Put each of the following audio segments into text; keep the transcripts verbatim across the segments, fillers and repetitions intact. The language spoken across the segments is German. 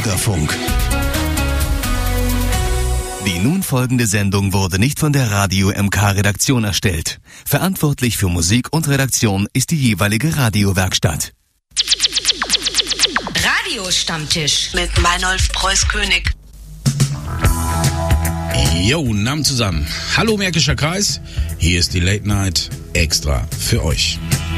Bürgerfunk. Die nun folgende Sendung wurde nicht von der Radio M K-Redaktion erstellt. Verantwortlich für Musik und Redaktion ist die jeweilige Radiowerkstatt. Radiostammtisch mit Meinolf Preuß-König. Jo, Namen zusammen. Hallo Märkischer Kreis, hier ist die Late Night extra für euch.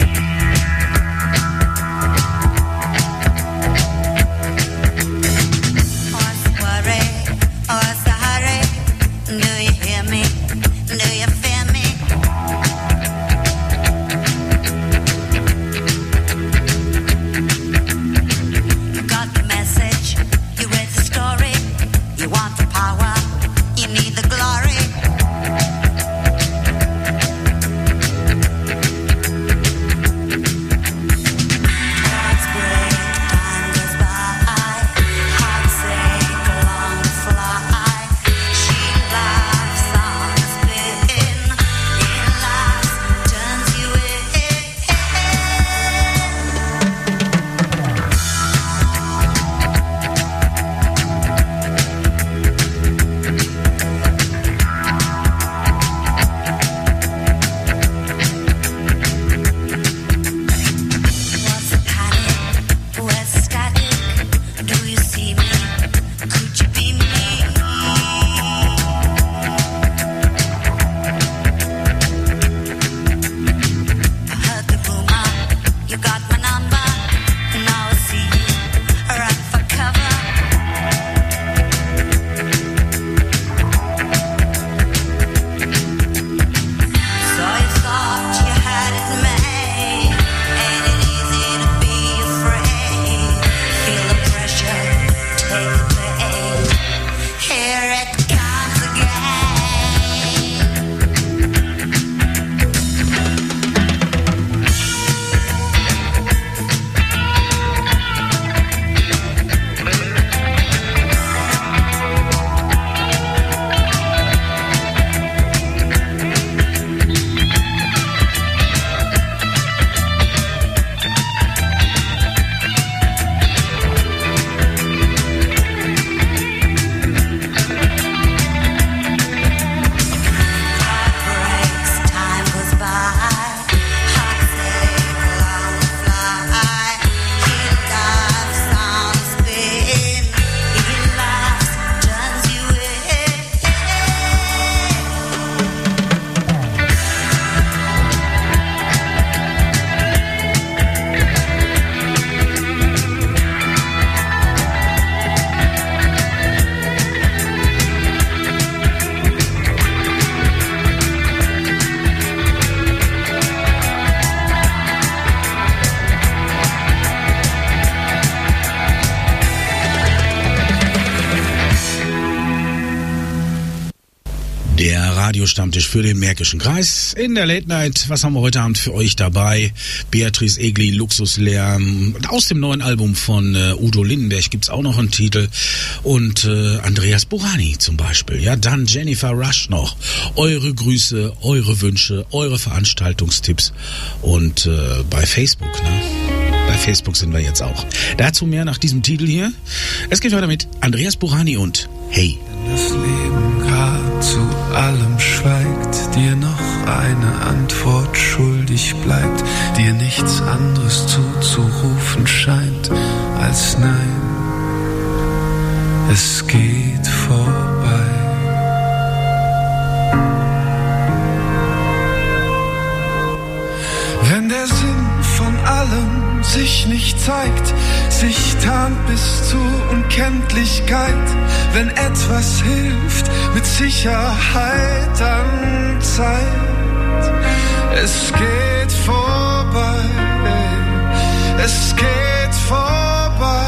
Radiostammtisch für den Märkischen Kreis in der Late Night. Was haben wir heute Abend für euch dabei? Beatrice Egli, Luxuslärm. Aus dem neuen Album von äh, Udo Lindenberg gibt's auch noch einen Titel. Und äh, Andreas Burani zum Beispiel. Ja, dann Jennifer Rush noch. Eure Grüße, eure Wünsche, eure Veranstaltungstipps. Und äh, bei Facebook, ne? Bei Facebook sind wir jetzt auch. Dazu mehr nach diesem Titel hier. Es geht weiter mit Andreas Burani und Hey. Wenn das Leben grad zu allem schweigt, dir noch eine Antwort schuldig bleibt, dir nichts anderes zuzurufen scheint als Nein, es geht vorbei. Wenn der Sinn von allem sich nicht zeigt, sich tarnt bis zur Unkenntlichkeit. Wenn etwas hilft, mit Sicherheit dann Zeit. Es geht vorbei, es geht vorbei.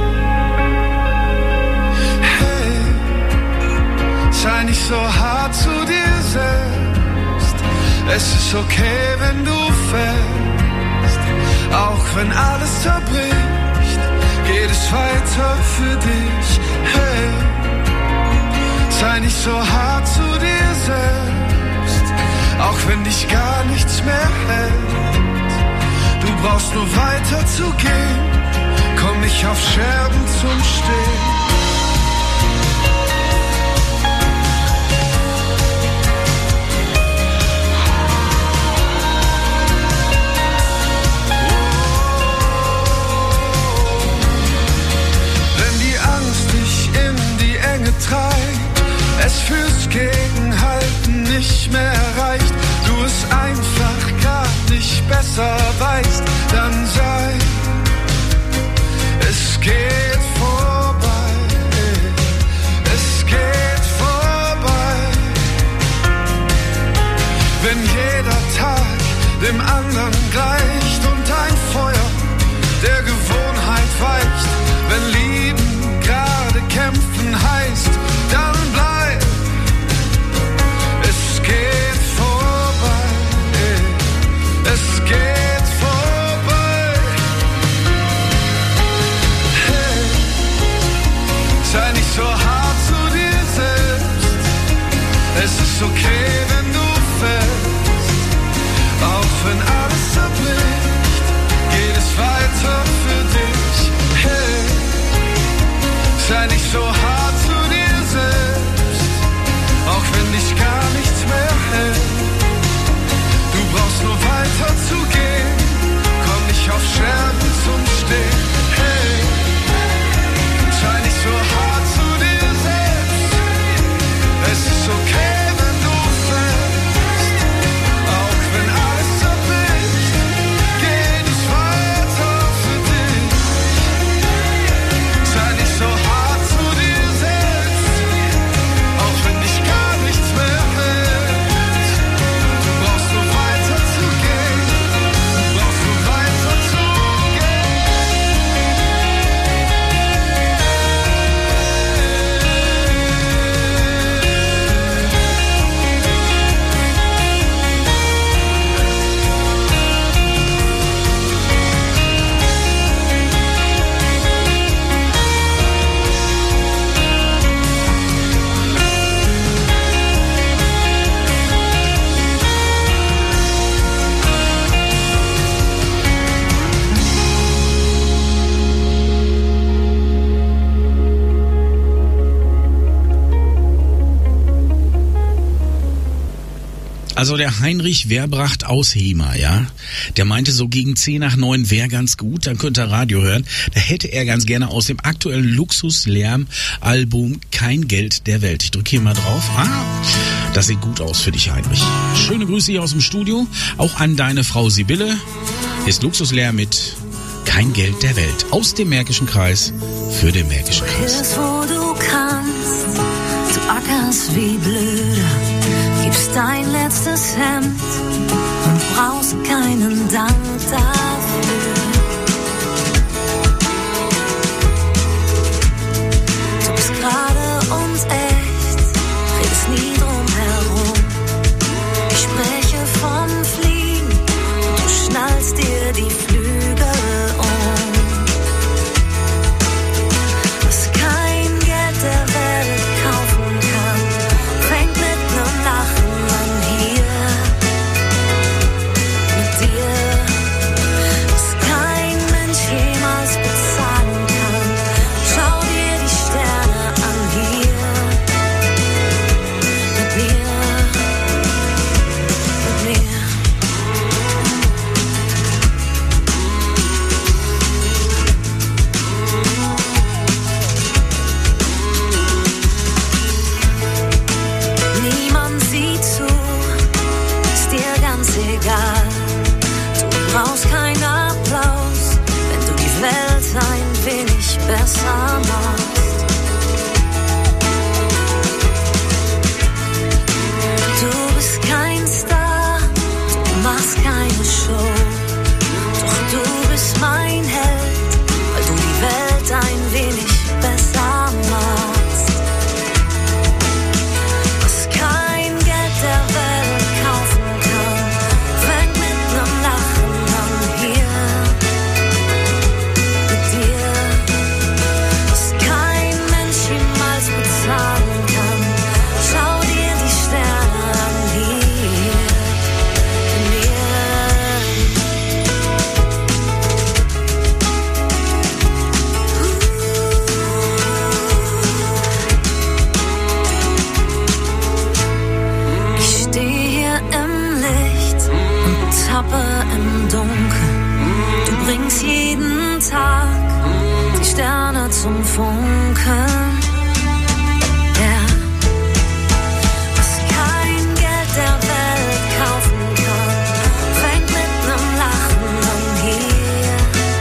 Hey, sei nicht so hart zu dir selbst. Es ist okay, wenn du fällst. Auch wenn alles zerbricht, geht es weiter für dich. Hey, sei nicht so hart zu dir selbst. Auch wenn dich gar nichts mehr hält. Du brauchst nur weiter zu gehen. Komm nicht auf Scherben zum Stehen. Also der Heinrich Werbracht aus Hema, ja, der meinte so gegen zehn nach neun wäre ganz gut, dann könnte er Radio hören. Da hätte er ganz gerne aus dem aktuellen Luxus-Lärm-Album Kein Geld der Welt. Ich drücke hier mal drauf. Ah, das sieht gut aus für dich, Heinrich. Schöne Grüße hier aus dem Studio, auch an deine Frau Sibylle. Ist Luxus-Lärm mit Kein Geld der Welt aus dem Märkischen Kreis für den Märkischen Kreis. Alles, wo du kannst, du ackerst wie blöde, gibst dein letztes Hemd und brauchst keinen Dank dafür. Du bist gerade und echt, redest nie drum herum. Ich spreche vom Fliegen und du schnallst dir die Flügel um. Was kein Geld der Welt kaufen kann, fängt mit nem Lachen an hier mit dir. Was kein Mensch jemals bezahlen kann, schau dir die Sterne an hier mit mir, mit mir. Niemand sieht zu, ist dir ganz egal. Du brauchst keinen Applaus, wenn du die Welt ein wenig besser machst. Du bist kein Star, du machst keine Show, doch du bist mein Held, weil du die Welt ein wenig besser machst. Was kein Geld der Welt kaufen kann, fängt mit nem Lachen an hier mit dir. Was kein Mensch jemals bezahlen kann, schau dir die Sterne an hier mit mir. Ich stehe hier im Licht und tappe im Dunkeln. Du bringst jeden Tag die Sterne zum Funkeln. Ja. Was kein Geld der Welt kaufen kann, fängt mit nem Lachen an hier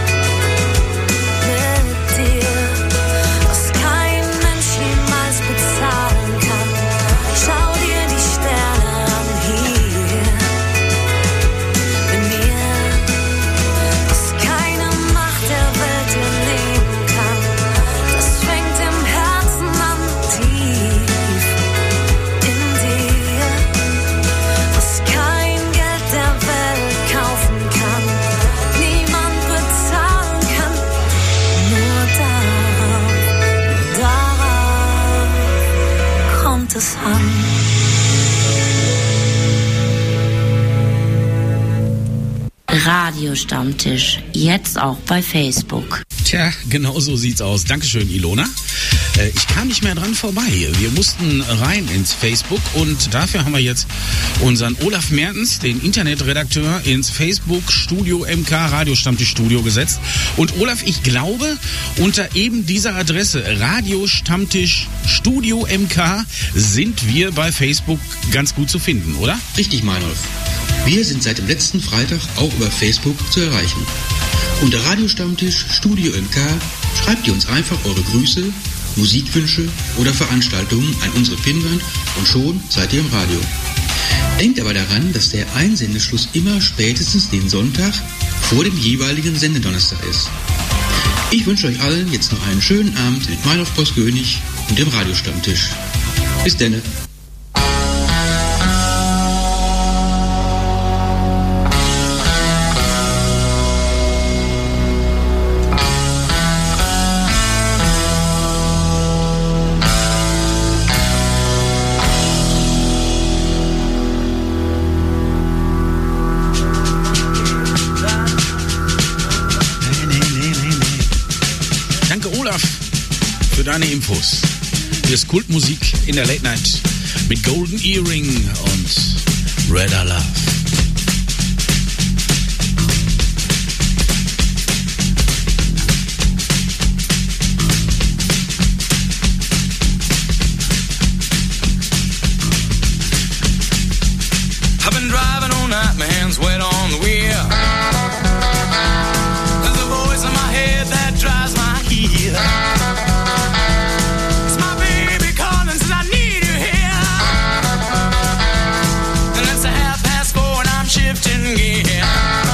mit dir. Was kein Mensch jemals bezahlen kann, schau dir die Sterne an hier mit mir. Was keine Macht der Welt dir nehmen kann, das fängt im Herzen an, tief in dir. Was kein Geld der Welt kaufen kann, niemand bezahlen kann, nur darauf, nur darauf kommt es an. Radiostammtisch, jetzt auch bei Facebook. Tja, genau so sieht's aus. Dankeschön, Ilona. Äh, ich kam nicht mehr dran vorbei. Wir mussten rein ins Facebook und dafür haben wir jetzt unseren Olaf Mertens, den Internetredakteur, ins Facebook-Studio M K Radiostammtisch-Studio gesetzt. Und Olaf, ich glaube, unter eben dieser Adresse Radiostammtisch-Studio M K sind wir bei Facebook ganz gut zu finden, oder? Richtig, Meinolf. Wir sind seit dem letzten Freitag auch über Facebook zu erreichen. Unter Radiostammtisch Studio M K schreibt ihr uns einfach eure Grüße, Musikwünsche oder Veranstaltungen an unsere Pinnwand und schon seid ihr im Radio. Denkt aber daran, dass der Einsendeschluss immer spätestens den Sonntag vor dem jeweiligen Sendedonnerstag ist. Ich wünsche euch allen jetzt noch einen schönen Abend mit Meinolf Proskönig und dem Radiostammtisch. Bis denne. Deine Infos. Hier ist Kultmusik in der Late Night mit Golden Earring und Radar Love. I've been driving all night, my hands wet on the wheel. There's a voice in my head that drives my heel. It's my baby calling, says I need you here. And it's a half past four and I'm shifting gear.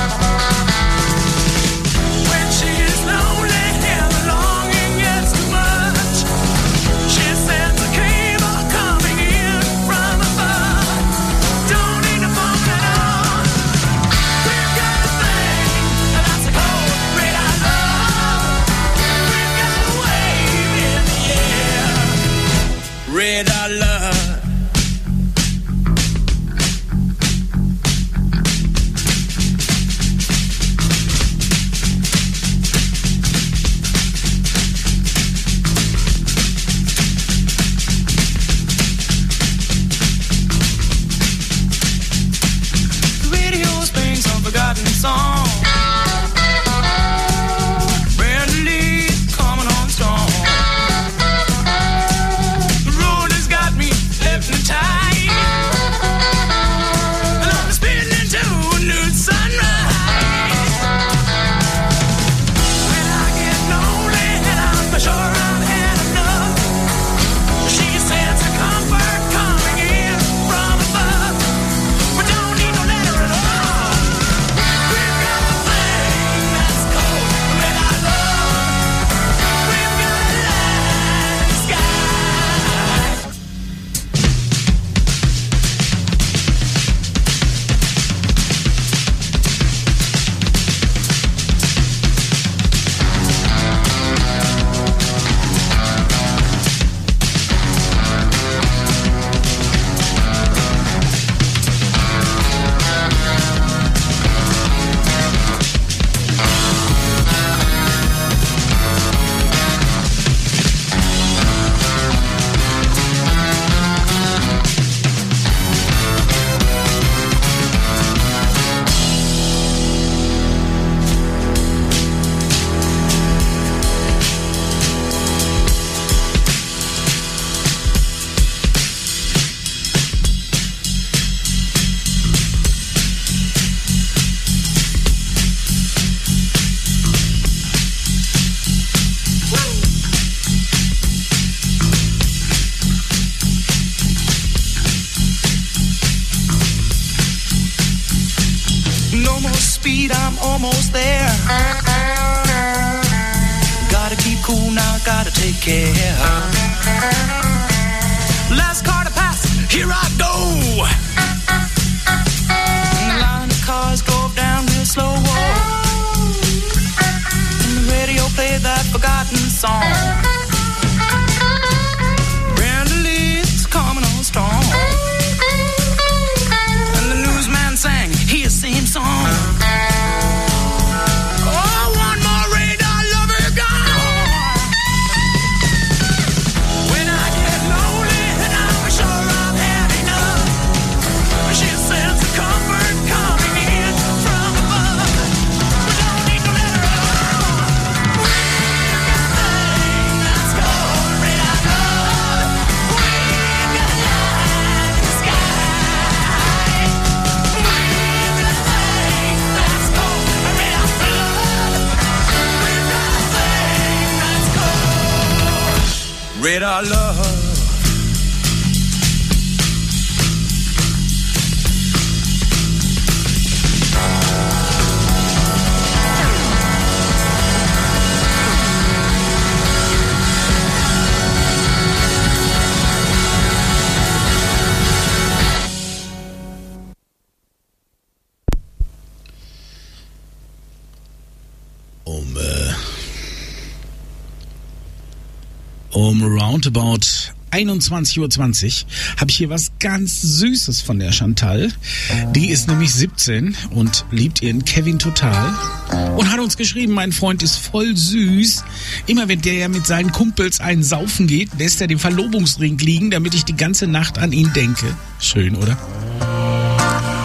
When she's lonely and the longing gets too much, she sends a cable coming in from above. Don't need a phone at all. We've got a thing that's a cold radar love. We've got a wave in the air. Radar love. The radio's playing some forgotten song. Brand Lee coming on strong. The road has got me hypnotized, and I'm spinning into a new sunrise. When I get lonely and I'm sure I've had enough, she sends a comfort coming in from above. We don't need no letter at all. We've got a thing that's cold radar love. We've got a light in the sky. No more speed, I'm almost there. Gotta keep cool now, gotta take care. Last car to pass, here I go. And the line of cars drove down real slow. And the radio played that forgotten song. Brenda Lee's coming on strong. And the newsman sang his same song. Oh, one more radar lover gone. When I get lonely and I'm sure I've had enough, she sends a comfort coming in from above. We don't need no letter at all. We've got a thing that's called radar love. We've got a light in the sky. We've got a thing that's called radar love. We've got a thing that's called radar love. Um, äh, um roundabout einundzwanzig Uhr zwanzig habe ich hier was ganz Süßes von der Chantal. Die ist nämlich siebzehn und liebt ihren Kevin total und hat uns geschrieben, mein Freund ist voll süß. Immer wenn der ja mit seinen Kumpels einen saufen geht, lässt er den Verlobungsring liegen, damit ich die ganze Nacht an ihn denke. Schön, oder?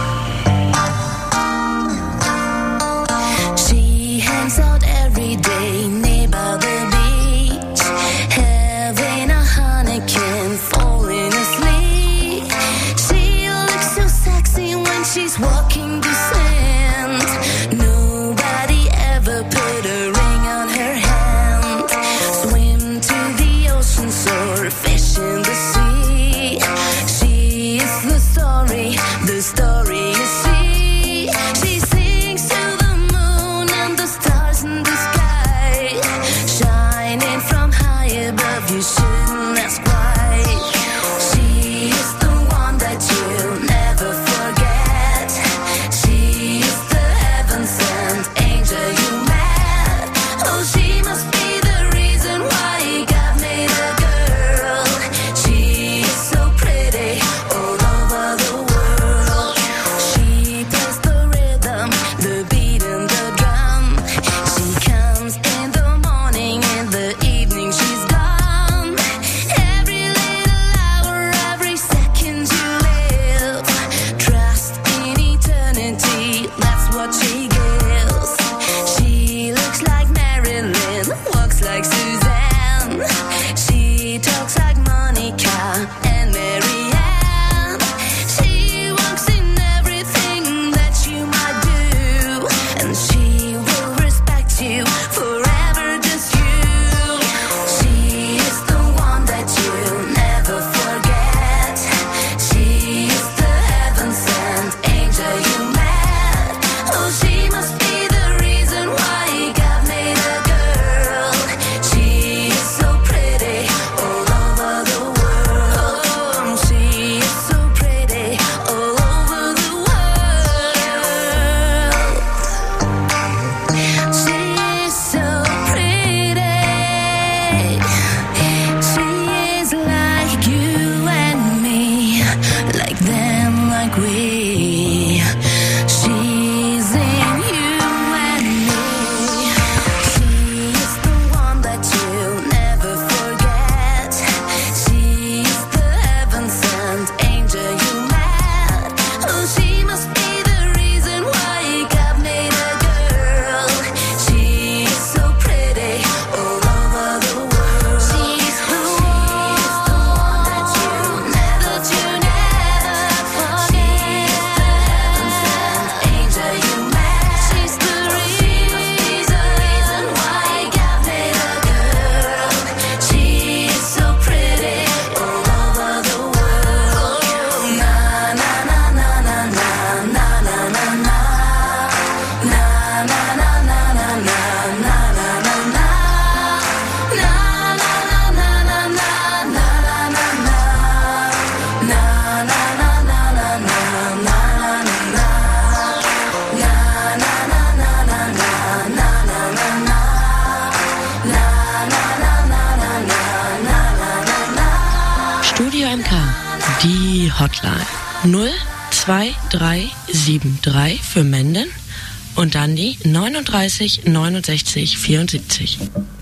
Die Hotline null zwei drei sieben drei für Menden und dann die neununddreißig neunundsechzig vierundsiebzig.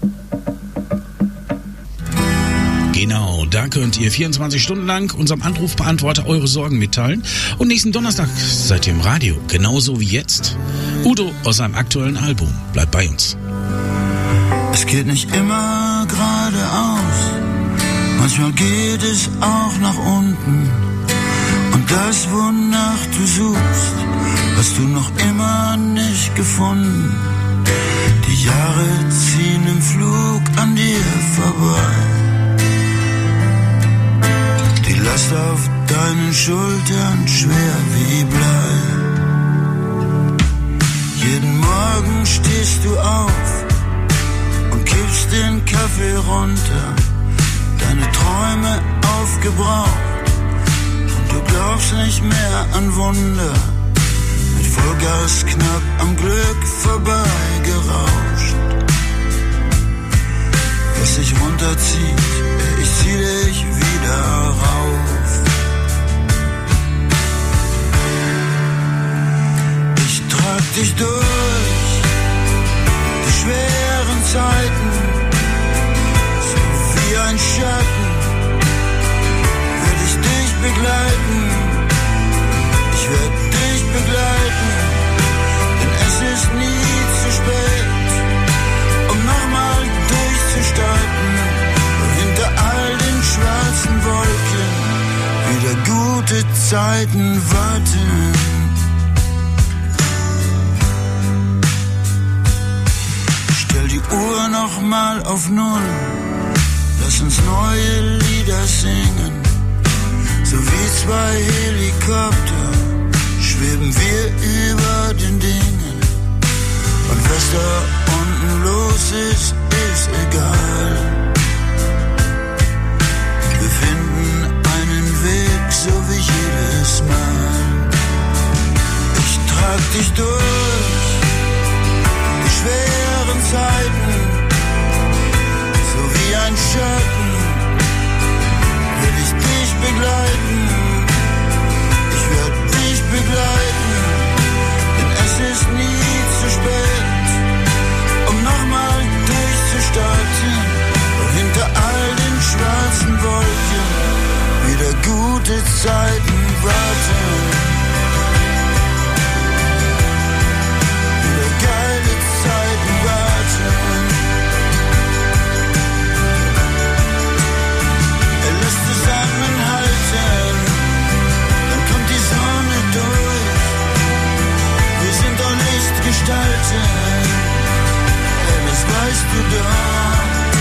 Genau, da könnt ihr vierundzwanzig Stunden lang unserem Anrufbeantworter eure Sorgen mitteilen. Und nächsten Donnerstag seid ihr im Radio, genauso wie jetzt. Udo aus seinem aktuellen Album. Bleibt bei uns. Es geht nicht immer geradeaus, manchmal geht es auch nach unten. Und das, wonach du suchst, hast du noch immer nicht gefunden. Die Jahre ziehen im Flug an dir vorbei. Die Last auf deinen Schultern schwer wie Blei. Jeden Morgen stehst du auf und kippst den Kaffee runter. Deine Träume aufgebraucht und du glaubst nicht mehr an Wunder. Mit Vollgas knapp am Glück vorbeigerauscht. Was dich runterzieht, ich zieh dich wieder rauf. Ich trag dich durch die schweren Zeiten, so wie ein Schatten, werd ich dich begleiten. Ich werd dich begleiten, denn es ist nie zu spät, um nochmal durchzustarten. Und hinter all den schwarzen Wolken wieder gute Zeiten warten. Stell die Uhr nochmal auf Null, lass uns neue Lieder singen. So wie zwei Helikopter schweben wir über den Dingen. Und was da unten los ist, ist egal. Wir finden einen Weg, so wie jedes Mal. Ich trag dich durch die schweren Zeiten, so wie ein Schatten, will ich dich begleiten. Ich werd dich begleiten, denn es ist nie zu spät, um nochmal durchzustarten. Und hinter all den schwarzen Wolken wieder gute Zeiten warten. Wieder geile Zeiten warten. Er lässt zusammenhalten, dann kommt die Sonne durch. Wir sind doch Lichtgestalten, ja, das weißt du doch.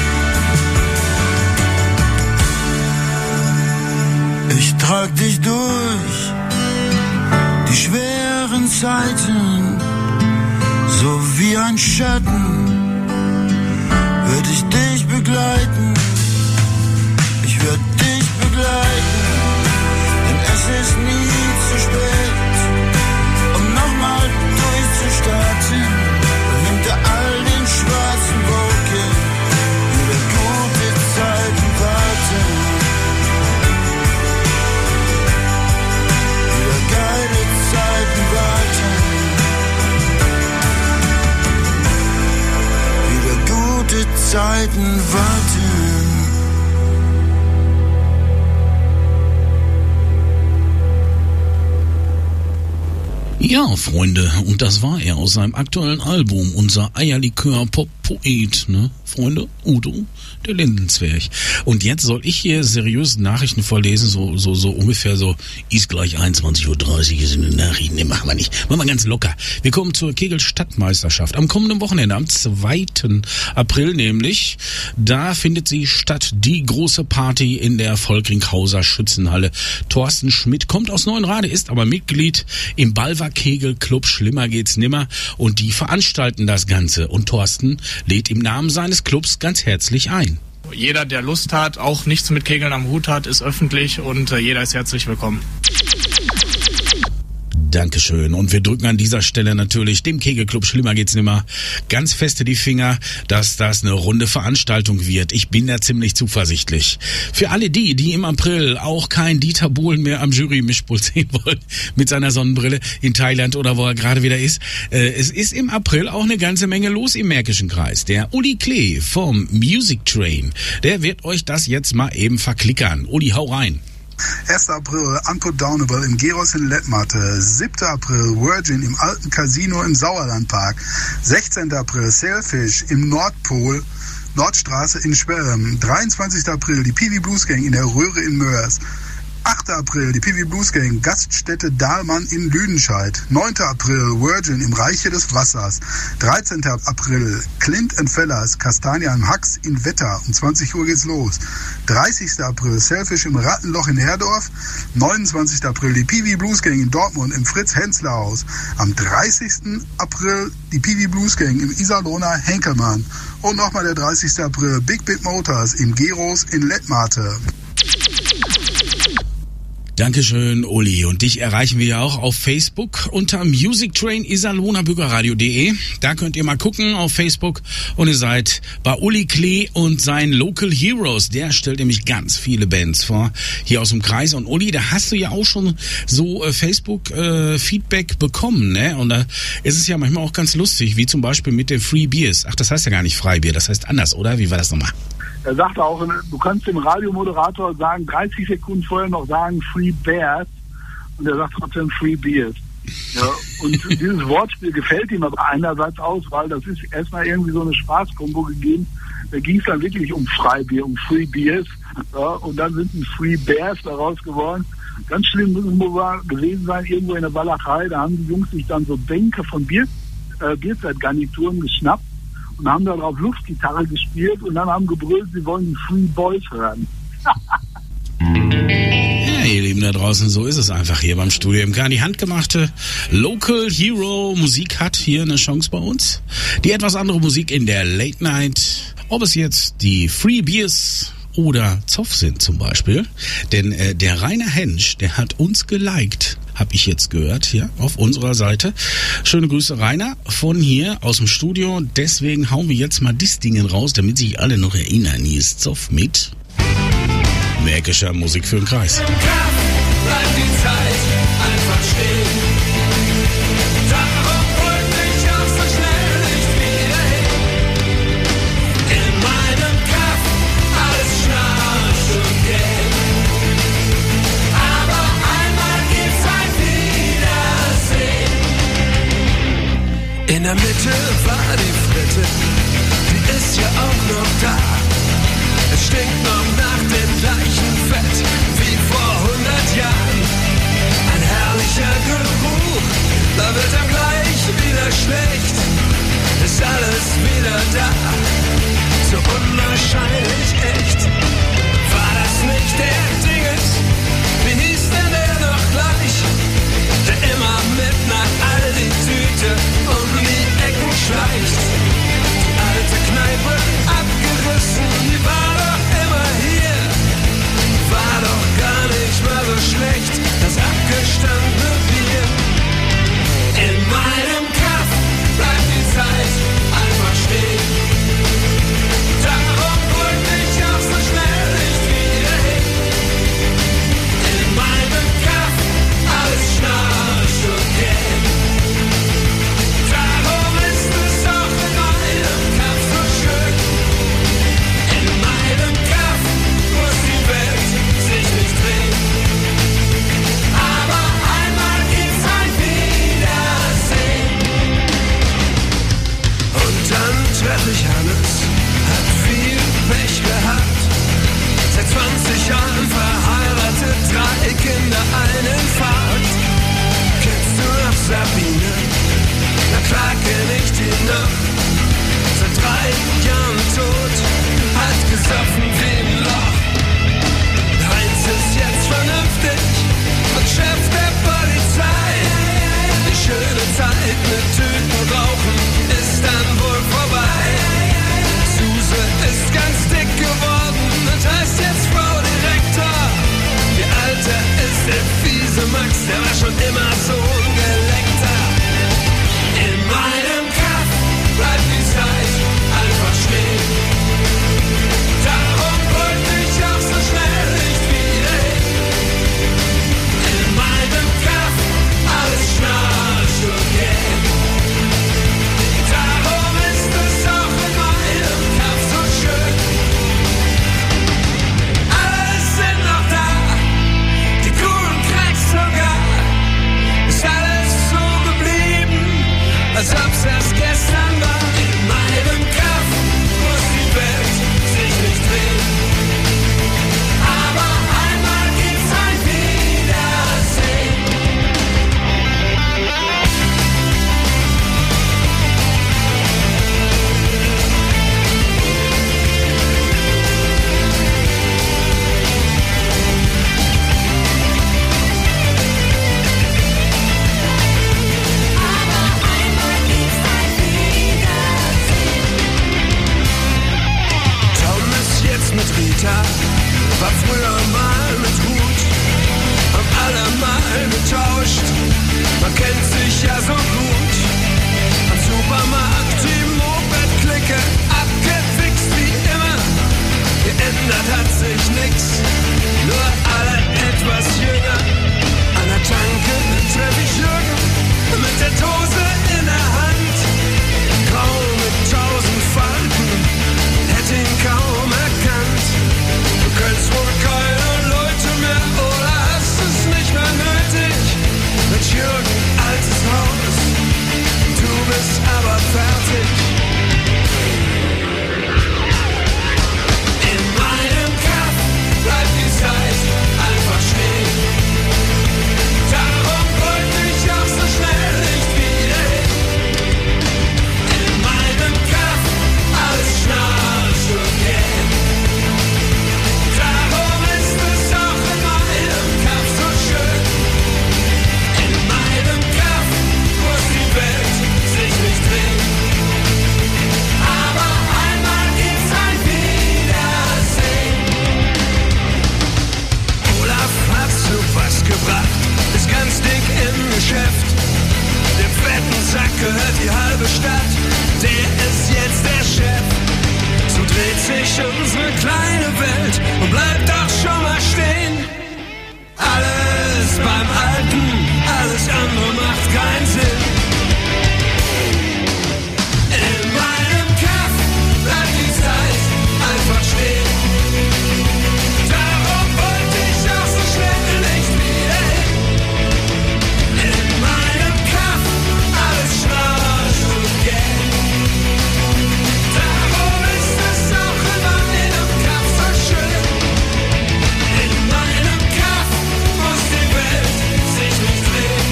Ich trag dich durch die schweren Zeiten, so wie ein Schatten, werd ich dich begleiten. Ich werd dich begleiten, denn es ist nie zu spät, um nochmal durchzustarten. Und hinter all den schwarzen Wolken wieder gute Zeiten warten. Wieder geile Zeiten warten. Wieder gute Zeiten warten. Ja, Freunde, und das war er aus seinem aktuellen Album, unser Eierlikör-Pop-Poet, ne, Freunde, Udo, der Lindenzwerg. Und jetzt soll ich hier seriöse Nachrichten vorlesen, so so so ungefähr so, ist gleich einundzwanzig Uhr dreißig, hier sind die Nachrichten, ne, machen wir nicht, machen wir ganz locker. Wir kommen zur Kegel-Stadtmeisterschaft am kommenden Wochenende, am zweiten April nämlich, da findet sie statt, die große Party in der Volkringhauser Schützenhalle. Thorsten Schmidt kommt aus Neuenrade, ist aber Mitglied im Balver Kegelclub, schlimmer geht's nimmer, und die veranstalten das Ganze. Und Thorsten lädt im Namen seines Clubs ganz herzlich ein. Jeder, der Lust hat, auch nichts mit Kegeln am Hut hat, ist öffentlich und äh, jeder ist herzlich willkommen. Dankeschön. Und wir drücken an dieser Stelle natürlich dem Kegelclub Schlimmer geht's nimmer ganz feste die Finger, dass das eine runde Veranstaltung wird. Ich bin da ziemlich zuversichtlich. Für alle die, die im April auch kein Dieter Bohlen mehr am Jury-Mischpult sehen wollen mit seiner Sonnenbrille in Thailand oder wo er gerade wieder ist, äh, es ist im April auch eine ganze Menge los im Märkischen Kreis. Der Uli Klee vom Music Train, der wird euch das jetzt mal eben verklickern. Uli, hau rein. erster April Unputdownable im Geros in Lettmatte. siebter April Virgin im Alten Casino im Sauerlandpark. sechzehnter April Sailfish im Nordpol, Nordstraße in Schwelm. dreiundzwanzigster April die P V Blues Gang in der Röhre in Mörs. achter April die P V Blues Gang Gaststätte Dahlmann in Lüdenscheid. neunter April Virgin im Reiche des Wassers. dreizehnter April Clint and Fellers Kastania im Hax in Wetter. Um zwanzig Uhr geht's los. dreißigster April Selfish im Rattenloch in Herdorf. neunundzwanzigster April die P V Blues Gang in Dortmund im Fritz-Hensler Haus. Am dreißigsten April die P V Blues Gang im Iserlohner Henkelmann. Und nochmal der dreißigster April Big Bit Motors im Geros in Lettmate. Dankeschön, Uli. Und dich erreichen wir ja auch auf Facebook unter Music Train Iserlohner Bürgerradio punkt de. Da könnt ihr mal gucken auf Facebook und ihr seid bei Uli Klee und seinen Local Heroes. Der stellt nämlich ganz viele Bands vor hier aus dem Kreis. Und Uli, da hast du ja auch schon so äh, Facebook-Feedback äh, bekommen, ne? Und da ist es ja manchmal auch ganz lustig, wie zum Beispiel mit den Free Beers. Ach, das heißt ja gar nicht Freibier, das heißt anders, oder? Wie war das nochmal? Er sagte auch, du kannst dem Radiomoderator sagen, dreißig Sekunden vorher noch sagen Free Bears und er sagt trotzdem Free Beers. Ja, und dieses Wortspiel gefällt ihm aber einerseits aus, weil das ist erstmal irgendwie so eine Spaßkombo gegeben. Da ging es dann wirklich um Freibier, um Free Beers. Ja, und dann sind ein Free Bears daraus geworden. Ganz schlimm muss es gewesen sein, irgendwo in der Walachei, da haben die Jungs sich dann so Bänke von Bier, äh, Bierzeitgarnituren geschnappt und haben da drauf Luftgitarre gespielt und dann haben gebrüllt, sie wollen die Free Boys hören. Ja, ihr Lieben da draußen, so ist es einfach hier beim Studio M K. Die handgemachte Local Hero Musik hat hier eine Chance bei uns. Die etwas andere Musik in der Late Night, ob es jetzt die Free Beers oder Zoff sind zum Beispiel. Denn äh, der Rainer Hensch, der hat uns geliked, habe ich jetzt gehört, hier auf unserer Seite. Schöne Grüße, Rainer, von hier aus dem Studio. Deswegen hauen wir jetzt mal das Ding raus, damit sich alle noch erinnern. Hier ist Zoff mit märkischer Musik für den Kreis. Im Kampf bleibt die Zeit einfach stehen. Darum holt mich auch so schnell nicht wieder hin. In meinem Kampf alles schwarz und gelb. Aber einmal gibt's ein Wiedersehen. In der Mitte war die Fritte, die ist ja auch noch da. Es stinkt noch nach dem gleichen Fett wie vor hundert Jahren. Ein herrlicher Geruch, da wird einem gleich wieder schlecht. Ist alles wieder da, so unwahrscheinlich echt. War das nicht der Dinges? Wie hieß denn der noch gleich? Der immer mit nach Aldi-Tüte um die Ecken schleicht. Die alte Kneipe abgerissen. Tag war früher mal mit Hut, haben alle mal getauscht, man kennt sich ja so gut. Am Supermarkt die Moped-Clique, abgefixt wie immer, geändert hat sich nix, nur alle etwas jünger. An der Tanke treff ich Jürgen mit der Dose in der Hand, grau mit tausend Falten, hätte ihn kaum erkannt. Du kennst wohl keine Leute mehr, oder hast es nicht mehr nötig? Mit Jürgen, altes Haus, du bist aber fertig. In meinem Kaff bleibt die Zeit einfach stehen. Darum wollte ich auch so schnell nicht wieder hin. In meinem Kaff alles schnarcht und gähnt. Darum ist es auch in meinem Kaff so schön. In meinem Kaff muss die Welt sich nicht drehen. Aber einmal gibt's ein Wiedersehen. Olaf hat so was gebracht, ist ganz dick im Geschäft. Dem fetten Sack gehört die halbe Stadt, der ist jetzt der Chef. So dreht sich unsere kleine Welt und bleibt doch schon mal stehen. Alles beim Alten, alles andere macht keinen Sinn. In meinem Kaff bleibt die Zeit einfach stehen. Darum wollte ich auch so schnell nicht wieder hin. In meinem Kaff alles schnarcht und gähnt. Darum ist es auch in meinem Kaff so schön. In meinem Kaff muss die Welt sich nicht drehen.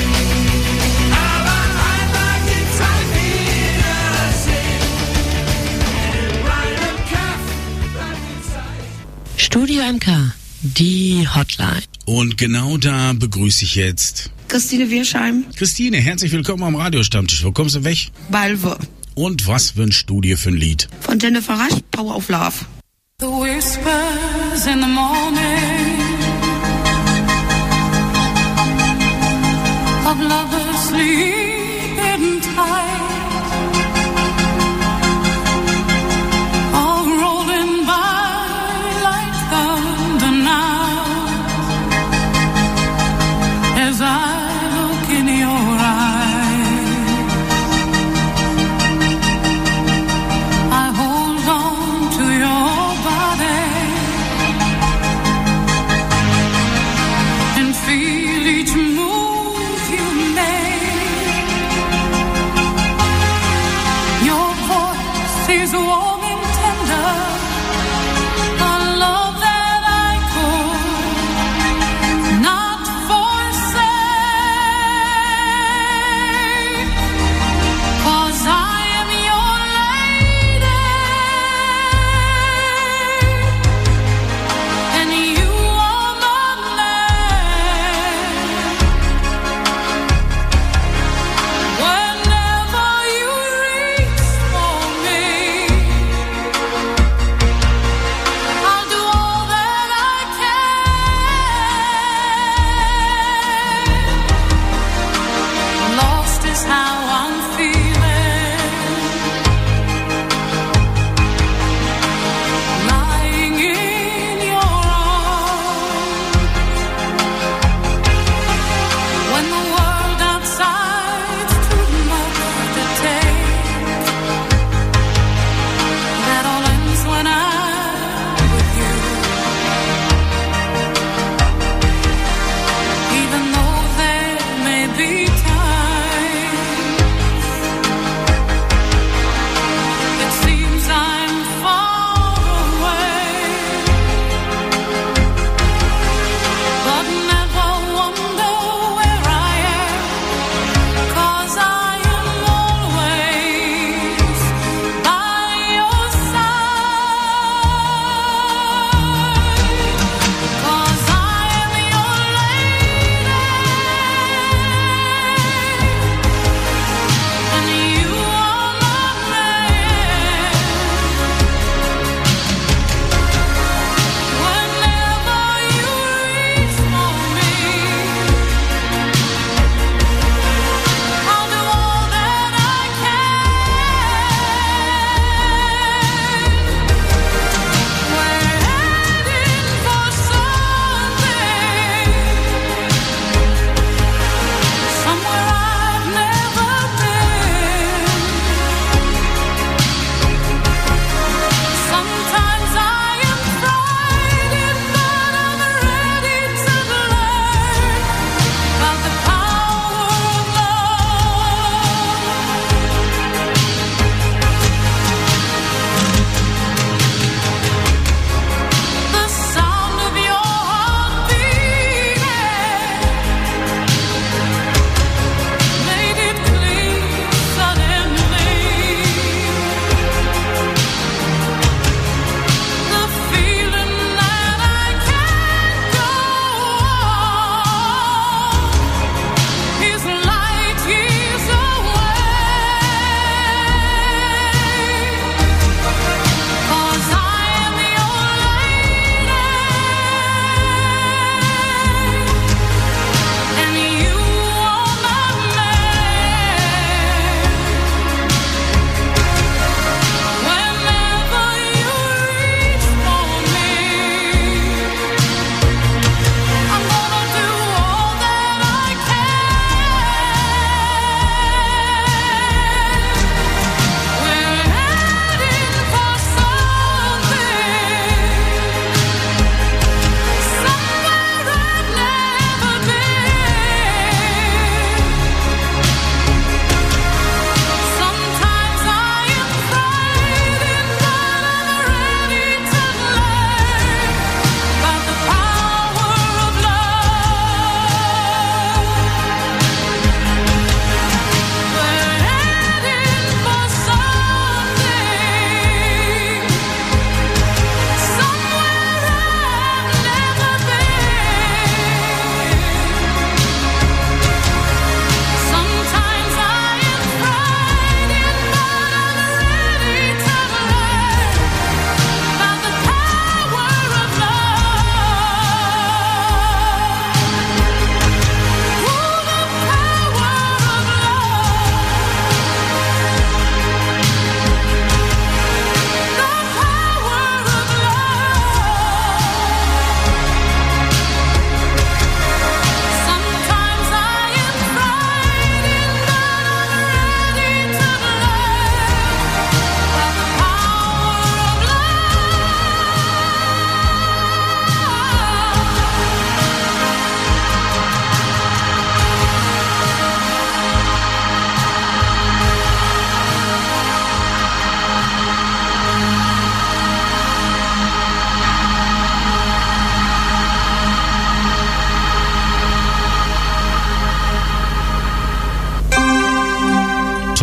Aber einmal gibt's ein Wiedersehen. In meinem Kaff bleibt die Zeit. Studio M K, die Hotline. Und genau da begrüße ich jetzt Christine Wiersheim. Christine, herzlich willkommen am Radiostammtisch. Wo kommst du weg? Balve. Und was wünschst du dir für ein Lied? Von Jennifer Rush, Power of Love. The whispers in the morning of lovers sleeping tight, all rolling by like thunder now, as I look in your eyes. I hold on to your body and feel each move you make.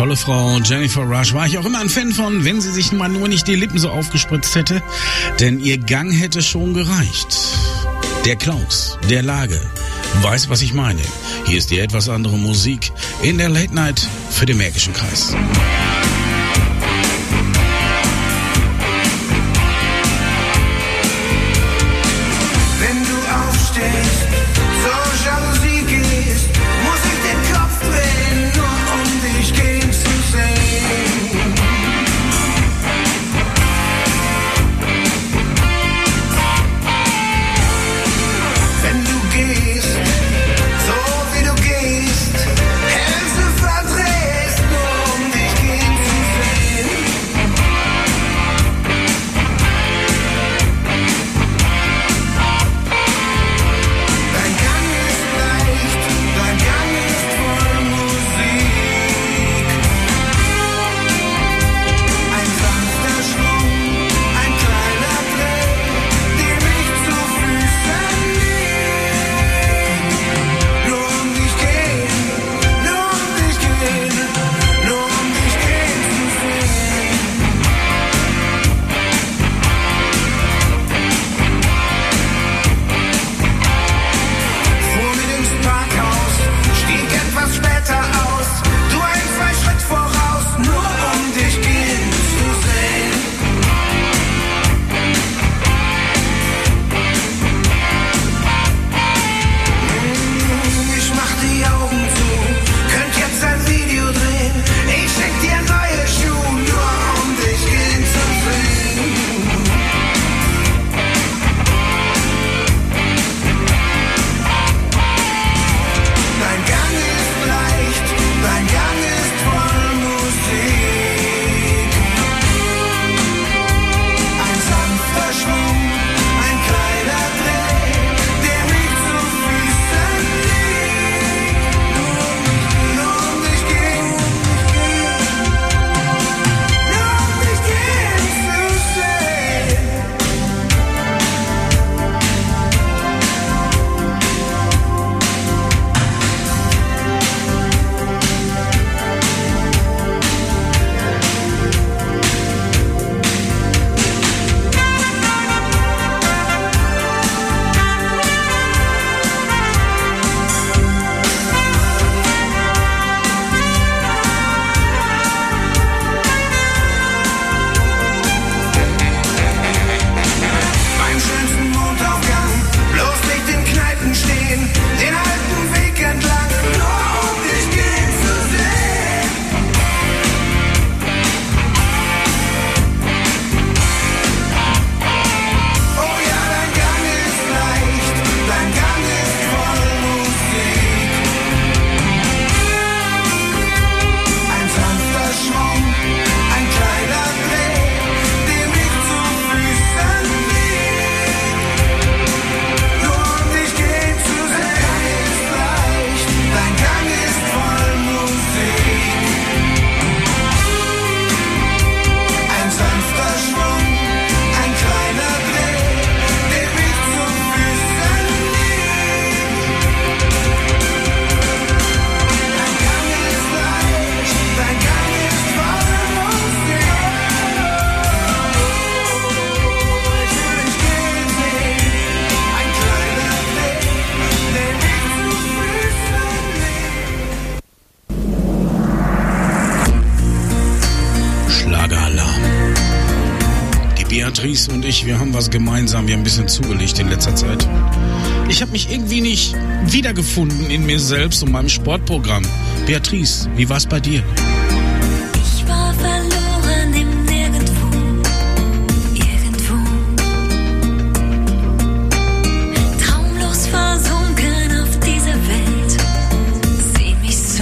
Tolle Frau Jennifer Rush war ich auch immer ein Fan von, wenn sie sich mal nur nicht die Lippen so aufgespritzt hätte, denn ihr Gang hätte schon gereicht. Der Klaus, der Lage, weiß, was ich meine. Hier ist die etwas andere Musik in der Late Night für den Märkischen Kreis. Wenn du aufstehst, so Jalousie gehst, muss ich den Kopf drehen, nur um dich gehen zu sehen. Wenn du gehst, so wie du gehst, Hälse verdrehst, nur um dich gehen zu sehen. Dein Gang ist leicht, dein Gang ist voll Musik. Ein sanfter Schwung, ein kleiner Dreh, der mich zu Füßen liegt. Nur um dich gehen, nur um dich gehen, nur um dich gehen zu sehen. Fuhr mit ins Parkhaus, stieg etwas später aus. Du ein, zwei Schritt voraus, nur um dich gehen zu sehen. Ich mach die Augen zu, könnt jetzt ein Video drehen. Ich schick dir neue Schuhe, nur um dich gehen zu sehen. Dein Gang ist leicht, dein Gang ist voll Musik. Ein sanfter Schwung, ein kleiner Dreh, der mich zu Füßen liegt. Nur um dich gehen, nur um dich gehen zu sehen. Beim schönsten Mondaufgang, bloß nicht in Kneipen stehen, den alten Weg entlang, nur um dich gehen zu sehen. Oh ja, dein Gang ist leicht, dein Gang ist voll Musik. Ein sanfter Schwung, ein kleiner Dreh, der mich zu Füßen liegt. Nur um dich gehen zu sehen, ist leicht, dein Gang ist voll Musik. Ein sanfter Schwung, ein kleiner Dreh, der mich zu Füßen liegt. Dein Gang ist leicht, dein Gang ist voll Musik. Ich will dich gehen sehen, ein kleiner Dreh, der mich zu Füßen liegt. Schlageralarm. Die Beatrice und ich, wir haben was gemeinsam, wir haben ein bisschen zugelegt in letzter Zeit. Ich habe mich irgendwie nicht wiedergefunden in mir selbst und meinem Sportprogramm. Beatrice, wie war's bei dir? Ich war verloren im Nirgendwo, irgendwo. Traumlos versunken auf dieser Welt. Seh mich so.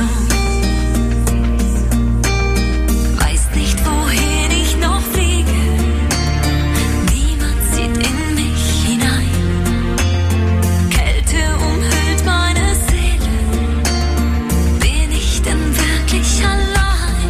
Weiß nicht, wohin ich noch fliege. Niemand sieht in mich hinein. Kälte umhüllt meine Seele. Bin ich denn wirklich allein?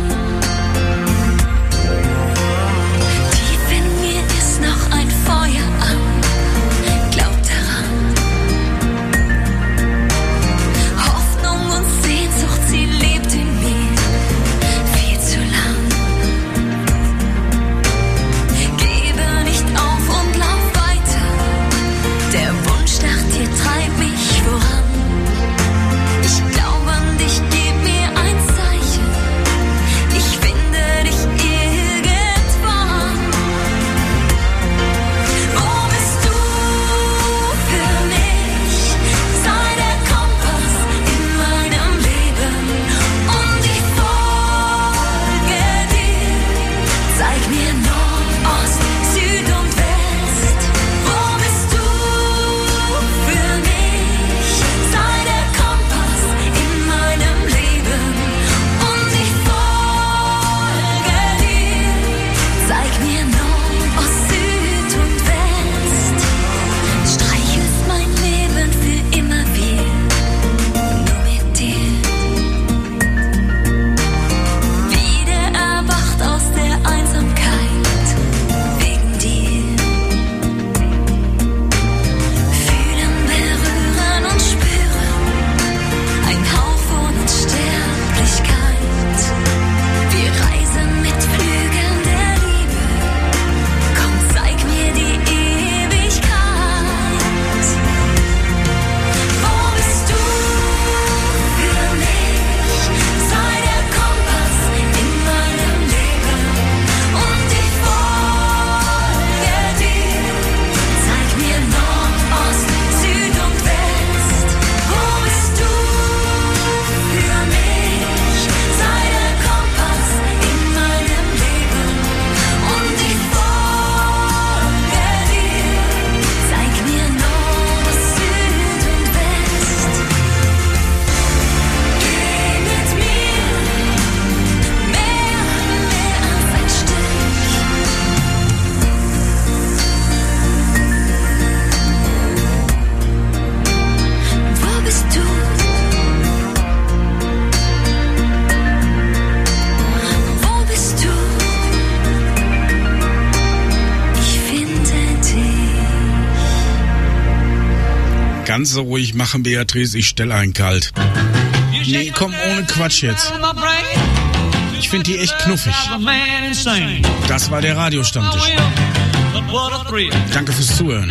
ganz so ruhig machen, Beatrice, ich stelle einen kalt. Nee, komm, ohne Quatsch jetzt. Ich finde die echt knuffig. Das war der Radiostammtisch. Danke fürs Zuhören.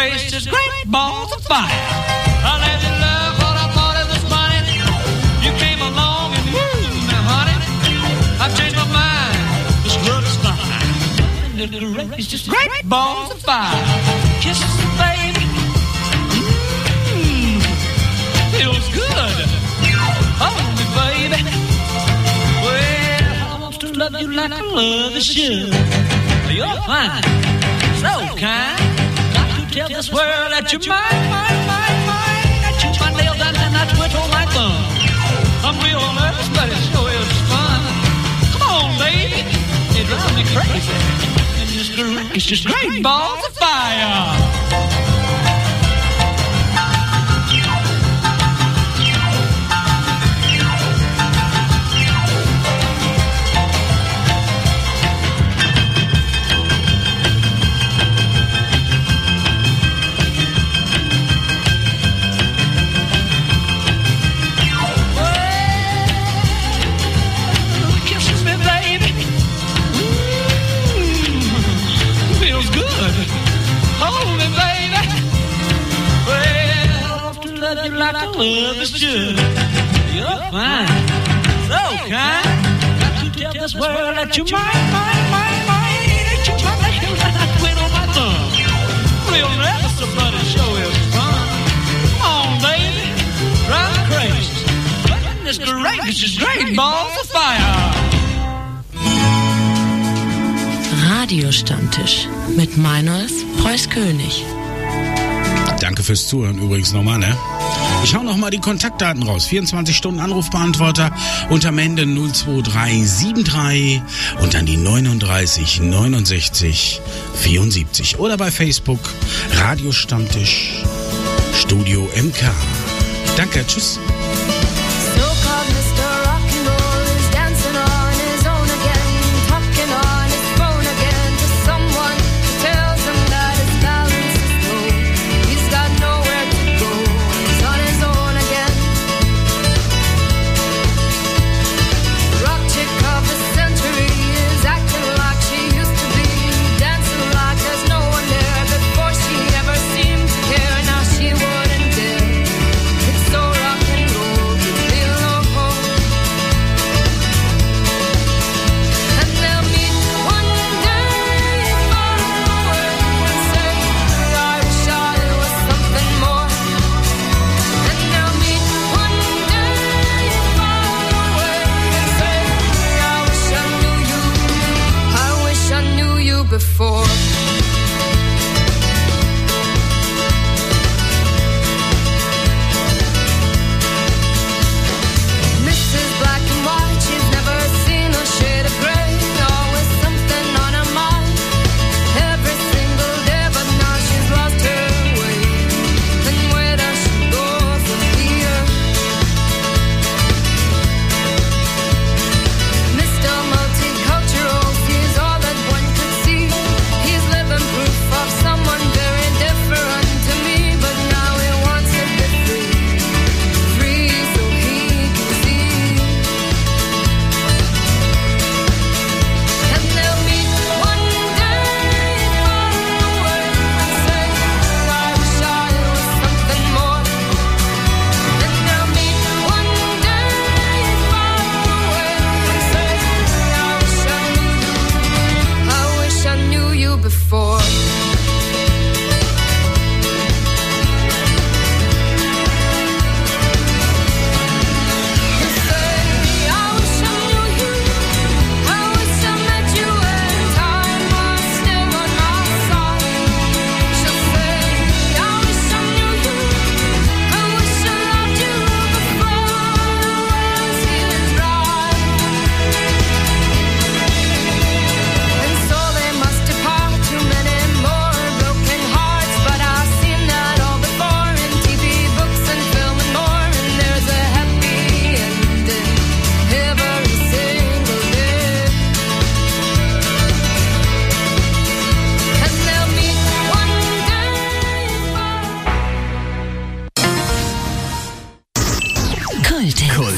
It's just great balls of fire. Kisses, baby. Mmm, feels good. Hold me, baby. Well, I want to love you like I love you should. You're fine, so kind. Got to tell this world that you're mine, mine, mine, mine. I chew my nails down and I twiddle my thumb. I'm real nervous, but it sure is fun. Come on, baby. It drives me crazy. It's just great balls of fire. Like I love is good. You're fine, so kind. Got to tell this world that you're mine, mine, mine, mine. That you're my nails and I quit on my thumb. Real nervous, but it sure is fun. Come on, baby, drive me crazy. Goodness gracious, great balls of fire. Radiostammtisch mit Meinolf Preuß-König. Danke fürs Zuhören übrigens nochmal, ne? Ich hau nochmal die Kontaktdaten raus. vierundzwanzig Stunden Anrufbeantworter unter Mende null zwei drei sieben drei und dann die neununddreißig neunundsechzig vierundsiebzig. Oder bei Facebook Radiostammtisch Studio M K. Danke, tschüss. She wouldn't dare. It's so rock and roll.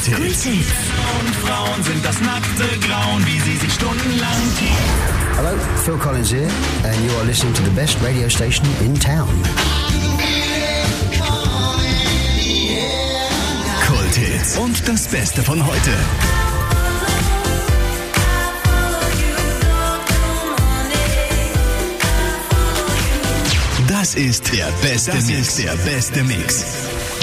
Kulthits. Und Frauen sind das nackte Grauen, wie sie sich stundenlang Hello, Phil Collins here, and you are listening to the best radio station in town. Kulthits und das Beste von heute. Das ist der beste Das Mix. ist Der beste Mix.